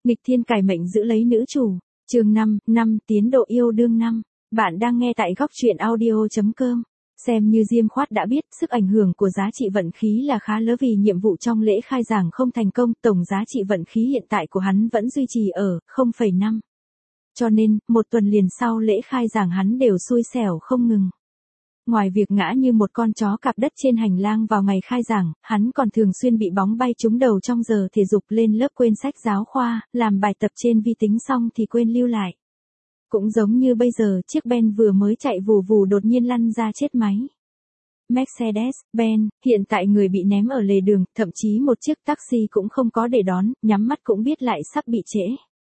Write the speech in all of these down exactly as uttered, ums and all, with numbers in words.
Nghịch thiên cải mệnh giữ lấy nữ chủ. Chương năm, năm tiến độ yêu đương năm. Bạn đang nghe tại góc truyện audio chấm com. Xem như Diêm Khoát đã biết, sức ảnh hưởng của giá trị vận khí là khá lớn vì nhiệm vụ trong lễ khai giảng không thành công, tổng giá trị vận khí hiện tại của hắn vẫn duy trì ở không phẩy năm. Cho nên, một tuần liền sau lễ khai giảng hắn đều xui xẻo không ngừng. Ngoài việc ngã như một con chó cạp đất trên hành lang vào ngày khai giảng, hắn còn thường xuyên bị bóng bay trúng đầu trong giờ thể dục lên lớp quên sách giáo khoa, làm bài tập trên vi tính xong thì quên lưu lại. Cũng giống như bây giờ, chiếc Ben vừa mới chạy vù vù đột nhiên lăn ra chết máy. Mercedes-Benz, hiện tại người bị ném ở lề đường, thậm chí một chiếc taxi cũng không có để đón, nhắm mắt cũng biết lại sắp bị trễ.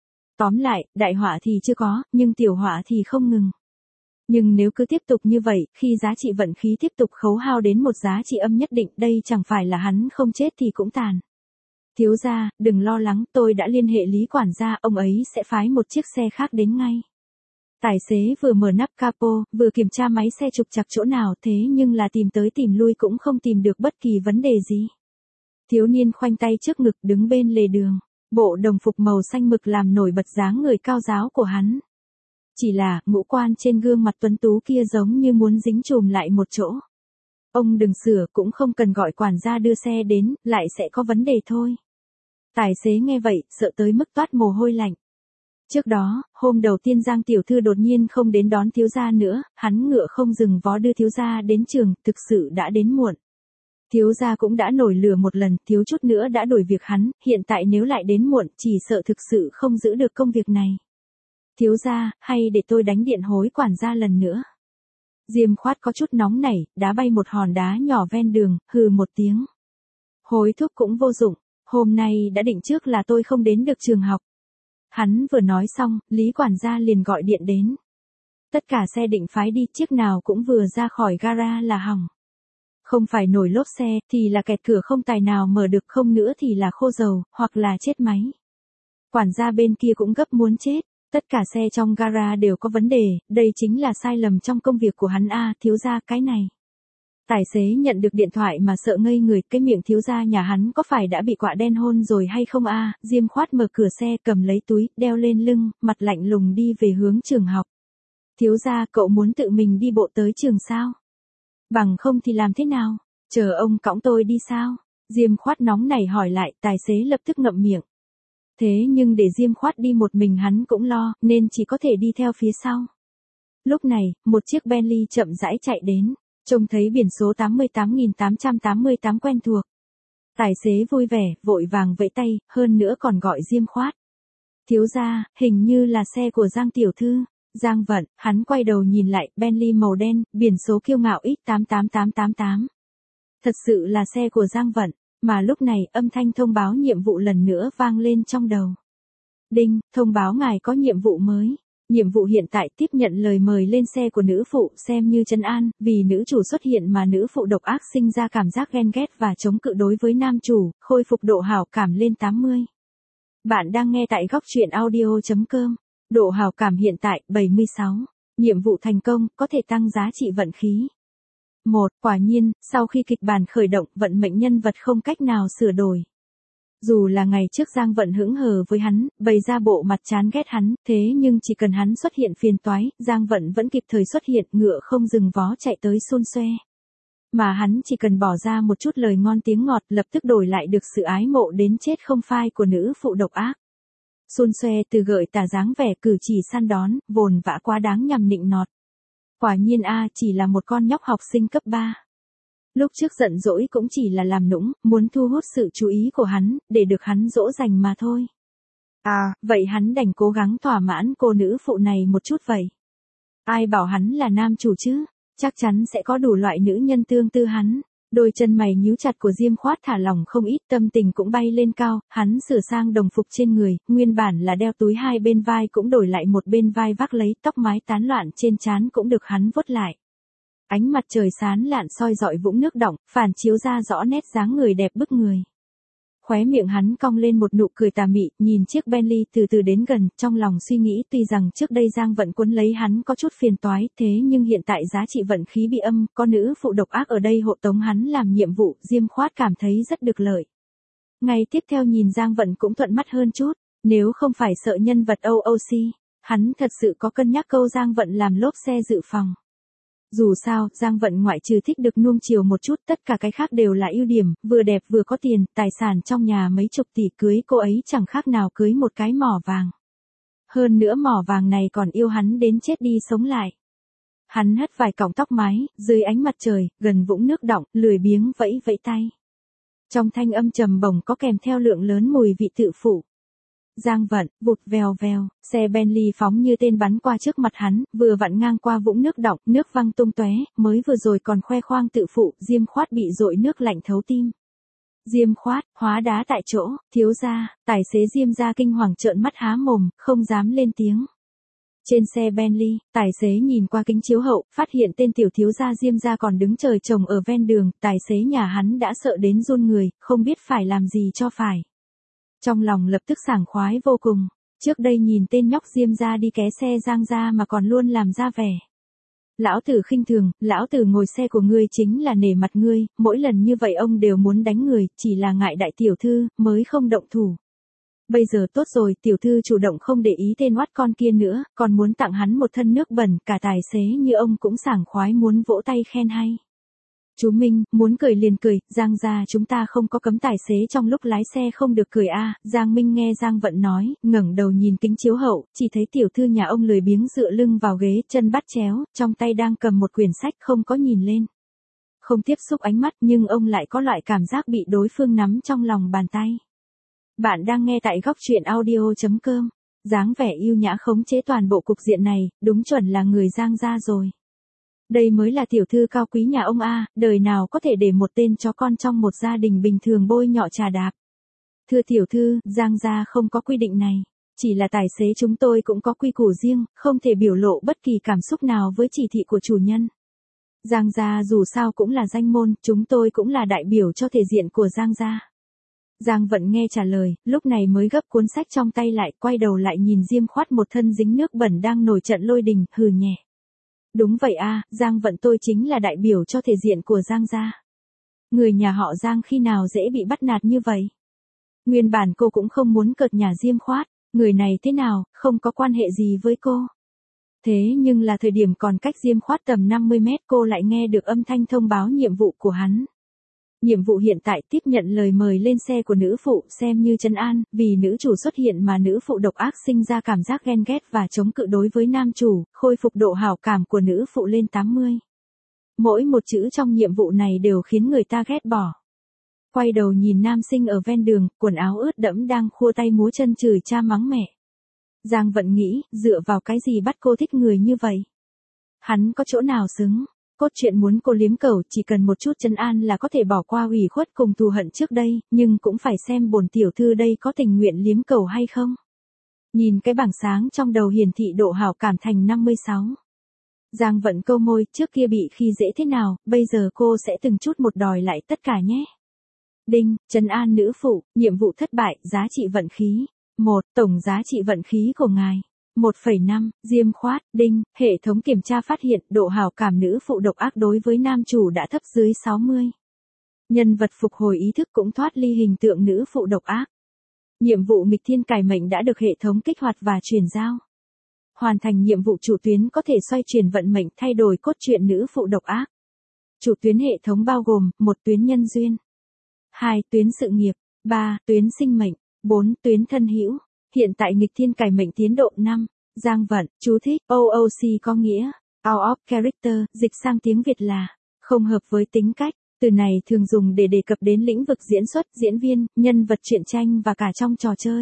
Tóm lại, đại họa thì chưa có, nhưng tiểu họa thì không ngừng. Nhưng nếu cứ tiếp tục như vậy, khi giá trị vận khí tiếp tục khấu hao đến một giá trị âm nhất định, đây chẳng phải là hắn không chết thì cũng tàn. Thiếu gia, đừng lo lắng, tôi đã liên hệ Lý quản gia, ông ấy sẽ phái một chiếc xe khác đến ngay. Tài xế vừa mở nắp capo, vừa kiểm tra máy xe trục trặc chỗ nào, thế nhưng là tìm tới tìm lui cũng không tìm được bất kỳ vấn đề gì. Thiếu niên khoanh tay trước ngực đứng bên lề đường, bộ đồng phục màu xanh mực làm nổi bật dáng người cao ráo của hắn. Chỉ là, ngũ quan trên gương mặt tuấn tú kia giống như muốn dính chùm lại một chỗ. Ông đừng sửa, cũng không cần gọi quản gia đưa xe đến, lại sẽ có vấn đề thôi. Tài xế nghe vậy, sợ tới mức toát mồ hôi lạnh. Trước đó, hôm đầu tiên Giang tiểu thư đột nhiên không đến đón thiếu gia nữa, hắn ngựa không dừng vó đưa thiếu gia đến trường, thực sự đã đến muộn. Thiếu gia cũng đã nổi lửa một lần, thiếu chút nữa đã đuổi việc hắn, hiện tại nếu lại đến muộn, chỉ sợ thực sự không giữ được công việc này. Thiếu gia, hay để tôi đánh điện hối quản gia lần nữa. Diêm Khoát có chút nóng nảy, đá bay một hòn đá nhỏ ven đường, hừ một tiếng. Hối thúc cũng vô dụng, hôm nay đã định trước là tôi không đến được trường học. Hắn vừa nói xong, Lý quản gia liền gọi điện đến. Tất cả xe định phái đi, chiếc nào cũng vừa ra khỏi gara là hỏng. Không phải nổi lốp xe, thì là kẹt cửa không tài nào mở được, không nữa thì là khô dầu, hoặc là chết máy. Quản gia bên kia cũng gấp muốn chết. Tất cả xe trong gara đều có vấn đề, đây chính là sai lầm trong công việc của hắn a, thiếu gia cái này. Tài xế nhận được điện thoại mà sợ ngây người, cái miệng thiếu gia nhà hắn có phải đã bị quạ đen hôn rồi hay không a? Diêm Khoát mở cửa xe, cầm lấy túi, đeo lên lưng, mặt lạnh lùng đi về hướng trường học. Thiếu gia, cậu muốn tự mình đi bộ tới trường sao? Bằng không thì làm thế nào? Chờ ông cõng tôi đi sao? Diêm Khoát nóng nảy hỏi lại, tài xế lập tức ngậm miệng. Thế nhưng để Diêm Khoát đi một mình hắn cũng lo, nên chỉ có thể đi theo phía sau. Lúc này, một chiếc Bentley chậm rãi chạy đến, trông thấy biển số tám mươi tám nghìn tám trăm tám mươi tám quen thuộc. Tài xế vui vẻ, vội vàng vẫy tay, hơn nữa còn gọi Diêm Khoát. Thiếu gia, hình như là xe của Giang tiểu thư. Giang Vận, hắn quay đầu nhìn lại, Bentley màu đen, biển số kiêu ngạo X tám tám tám tám tám. Thật sự là xe của Giang Vận. Mà lúc này, âm thanh thông báo nhiệm vụ lần nữa vang lên trong đầu. Đinh, thông báo ngài có nhiệm vụ mới. Nhiệm vụ hiện tại tiếp nhận lời mời lên xe của nữ phụ, xem như trấn an, vì nữ chủ xuất hiện mà nữ phụ độc ác sinh ra cảm giác ghen ghét và chống cự đối với nam chủ, khôi phục độ hảo cảm lên tám mươi. Bạn đang nghe tại góc truyện audio chấm com. Độ hảo cảm hiện tại bảy mươi sáu. Nhiệm vụ thành công, có thể tăng giá trị vận khí. một. Quả nhiên, sau khi kịch bản khởi động, vận mệnh nhân vật không cách nào sửa đổi. Dù là ngày trước Giang Vận hững hờ với hắn, bày ra bộ mặt chán ghét hắn, thế nhưng chỉ cần hắn xuất hiện phiền toái, Giang Vận vẫn kịp thời xuất hiện, ngựa không dừng vó chạy tới xôn xoe. Mà hắn chỉ cần bỏ ra một chút lời ngon tiếng ngọt, lập tức đổi lại được sự ái mộ đến chết không phai của nữ phụ độc ác. Xôn xoe từ gợi tà dáng vẻ cử chỉ săn đón, vồn vã quá đáng nhằm nịnh nọt. Quả nhiên a, chỉ là một con nhóc học sinh cấp ba. Lúc trước giận dỗi cũng chỉ là làm nũng, muốn thu hút sự chú ý của hắn, để được hắn dỗ dành mà thôi. À, vậy hắn đành cố gắng thỏa mãn cô nữ phụ này một chút vậy. Ai bảo hắn là nam chủ chứ, chắc chắn sẽ có đủ loại nữ nhân tương tư hắn. Đôi chân mày nhíu chặt của Diêm Khoát thả lỏng không ít, tâm tình cũng bay lên cao, hắn sửa sang đồng phục trên người, nguyên bản là đeo túi hai bên vai cũng đổi lại một bên vai vác lấy, tóc mái tán loạn trên trán cũng được hắn vuốt lại. Ánh mặt trời sáng lạn soi rọi vũng nước đọng, phản chiếu ra rõ nét dáng người đẹp bức người. Khóe miệng hắn cong lên một nụ cười tà mị, nhìn chiếc Bentley từ từ đến gần, trong lòng suy nghĩ tuy rằng trước đây Giang Vận quấn lấy hắn có chút phiền toái, thế nhưng hiện tại giá trị vận khí bị âm, có nữ phụ độc ác ở đây hộ tống hắn làm nhiệm vụ, Diêm Khoát cảm thấy rất được lợi. Ngày tiếp theo nhìn Giang Vận cũng thuận mắt hơn chút, Nếu không phải sợ nhân vật o o xê, hắn thật sự có cân nhắc câu Giang Vận làm lốp xe dự phòng. Dù sao, Giang Vận ngoại trừ thích được nuông chiều một chút, tất cả cái khác đều là ưu điểm, vừa đẹp vừa có tiền, tài sản trong nhà mấy chục tỷ, cưới cô ấy chẳng khác nào cưới một cái mỏ vàng. Hơn nữa mỏ vàng này còn yêu hắn đến chết đi sống lại. Hắn hất vài cọng tóc mái, dưới ánh mặt trời, gần vũng nước đọng, lười biếng vẫy vẫy tay. Trong thanh âm trầm bổng có kèm theo lượng lớn mùi vị tự phụ. Giang Vận, vụt vèo vèo, xe Bentley phóng như tên bắn qua trước mặt hắn, vừa vặn ngang qua vũng nước đọng, nước văng tung tóe, mới vừa rồi còn khoe khoang tự phụ, Diêm Khoát bị dội nước lạnh thấu tim. Diêm Khoát, hóa đá tại chỗ, thiếu gia, tài xế Diêm gia kinh hoàng trợn mắt há mồm, không dám lên tiếng. Trên xe Bentley, tài xế nhìn qua kính chiếu hậu, phát hiện tên tiểu thiếu gia Diêm gia còn đứng trời trồng ở ven đường, tài xế nhà hắn đã sợ đến run người, không biết phải làm gì cho phải. Trong lòng lập tức sảng khoái vô cùng, trước đây nhìn tên nhóc Diêm gia đi ké xe Giang gia mà còn luôn làm ra vẻ. Lão tử khinh thường, lão tử ngồi xe của ngươi chính là nể mặt ngươi, mỗi lần như vậy ông đều muốn đánh người, chỉ là ngại đại tiểu thư, mới không động thủ. Bây giờ tốt rồi, tiểu thư chủ động không để ý tên oát con kia nữa, còn muốn tặng hắn một thân nước bẩn, cả tài xế như ông cũng sảng khoái muốn vỗ tay khen hay. Chú Minh, muốn cười liền cười, Giang gia chúng ta không có cấm tài xế trong lúc lái xe không được cười a. Giang Minh nghe Giang Vận nói, ngẩng đầu nhìn kính chiếu hậu, chỉ thấy tiểu thư nhà ông lười biếng dựa lưng vào ghế, chân bắt chéo, trong tay đang cầm một quyển sách không có nhìn lên. Không tiếp xúc ánh mắt nhưng ông lại có loại cảm giác bị đối phương nắm trong lòng bàn tay. Bạn đang nghe tại góc truyện audio chấm com, dáng vẻ yêu nhã khống chế toàn bộ cục diện này, đúng chuẩn là người Giang gia rồi. Đây mới là tiểu thư cao quý nhà ông a, đời nào có thể để một tên chó con trong một gia đình bình thường bôi nhọ trà đạp. Thưa tiểu thư, Giang gia không có quy định này, chỉ là tài xế chúng tôi cũng có quy củ riêng, không thể biểu lộ bất kỳ cảm xúc nào với chỉ thị của chủ nhân. Giang gia dù sao cũng là danh môn, chúng tôi cũng là đại biểu cho thể diện của Giang gia. Giang Vận nghe trả lời, lúc này mới gấp cuốn sách trong tay lại, quay đầu lại nhìn Diêm Khoát một thân dính nước bẩn đang nổi trận lôi đình, hừ nhẹ. Đúng vậy a, Giang Vận tôi chính là đại biểu cho thể diện của Giang gia. Người nhà họ Giang khi nào dễ bị bắt nạt như vậy? Nguyên bản cô cũng không muốn cợt nhà Diêm Khoát, người này thế nào, không có quan hệ gì với cô. Thế nhưng là thời điểm còn cách Diêm Khoát tầm năm mươi mét cô lại nghe được âm thanh thông báo nhiệm vụ của hắn. Nhiệm vụ hiện tại tiếp nhận lời mời lên xe của nữ phụ xem như trấn an, vì nữ chủ xuất hiện mà nữ phụ độc ác sinh ra cảm giác ghen ghét và chống cự đối với nam chủ, khôi phục độ hảo cảm của nữ phụ lên tám mươi. Mỗi một chữ trong nhiệm vụ này đều khiến người ta ghét bỏ. Quay đầu nhìn nam sinh ở ven đường, quần áo ướt đẫm đang khua tay múa chân chửi cha mắng mẹ. Giang Vận nghĩ, dựa vào cái gì bắt cô thích người như vậy? Hắn có chỗ nào xứng? Cốt truyện muốn cô liếm cầu, chỉ cần một chút trấn an là có thể bỏ qua ủy khuất cùng thù hận trước đây, nhưng cũng phải xem bổn tiểu thư đây có tình nguyện liếm cầu hay không. Nhìn cái bảng sáng trong đầu hiển thị độ hảo cảm thành năm mươi sáu. Giang Vận câu môi, trước kia bị khi dễ thế nào, bây giờ cô sẽ từng chút một đòi lại tất cả nhé. Đinh, trấn an nữ phụ, nhiệm vụ thất bại, giá trị vận khí. một. Tổng giá trị vận khí của ngài. một phẩy năm, Diêm Khoát, đinh, hệ thống kiểm tra phát hiện độ hảo cảm nữ phụ độc ác đối với nam chủ đã thấp dưới sáu mươi. Nhân vật phục hồi ý thức cũng thoát ly hình tượng nữ phụ độc ác. Nhiệm vụ nghịch thiên cải mệnh đã được hệ thống kích hoạt và chuyển giao. Hoàn thành nhiệm vụ chủ tuyến có thể xoay chuyển vận mệnh thay đổi cốt truyện nữ phụ độc ác. Chủ tuyến hệ thống bao gồm, một tuyến nhân duyên. hai. Tuyến sự nghiệp. ba. Tuyến sinh mệnh. bốn. Tuyến thân hữu. Hiện tại nghịch thiên cải mệnh tiến độ năm. Giang Vận, chú thích, o o xê có nghĩa, out of character, dịch sang tiếng Việt là, không hợp với tính cách. Từ này thường dùng để đề cập đến lĩnh vực diễn xuất, diễn viên, nhân vật truyện tranh và cả trong trò chơi.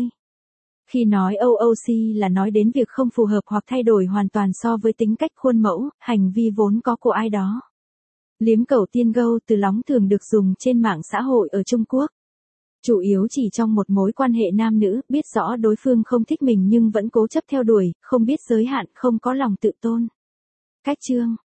Khi nói o o xê là nói đến việc không phù hợp hoặc thay đổi hoàn toàn so với tính cách khuôn mẫu, hành vi vốn có của ai đó. Liếm cầu tiên gâu từ lóng thường được dùng trên mạng xã hội ở Trung Quốc. Chủ yếu chỉ trong một mối quan hệ nam nữ, biết rõ đối phương không thích mình nhưng vẫn cố chấp theo đuổi, không biết giới hạn, không có lòng tự tôn. Cách chương,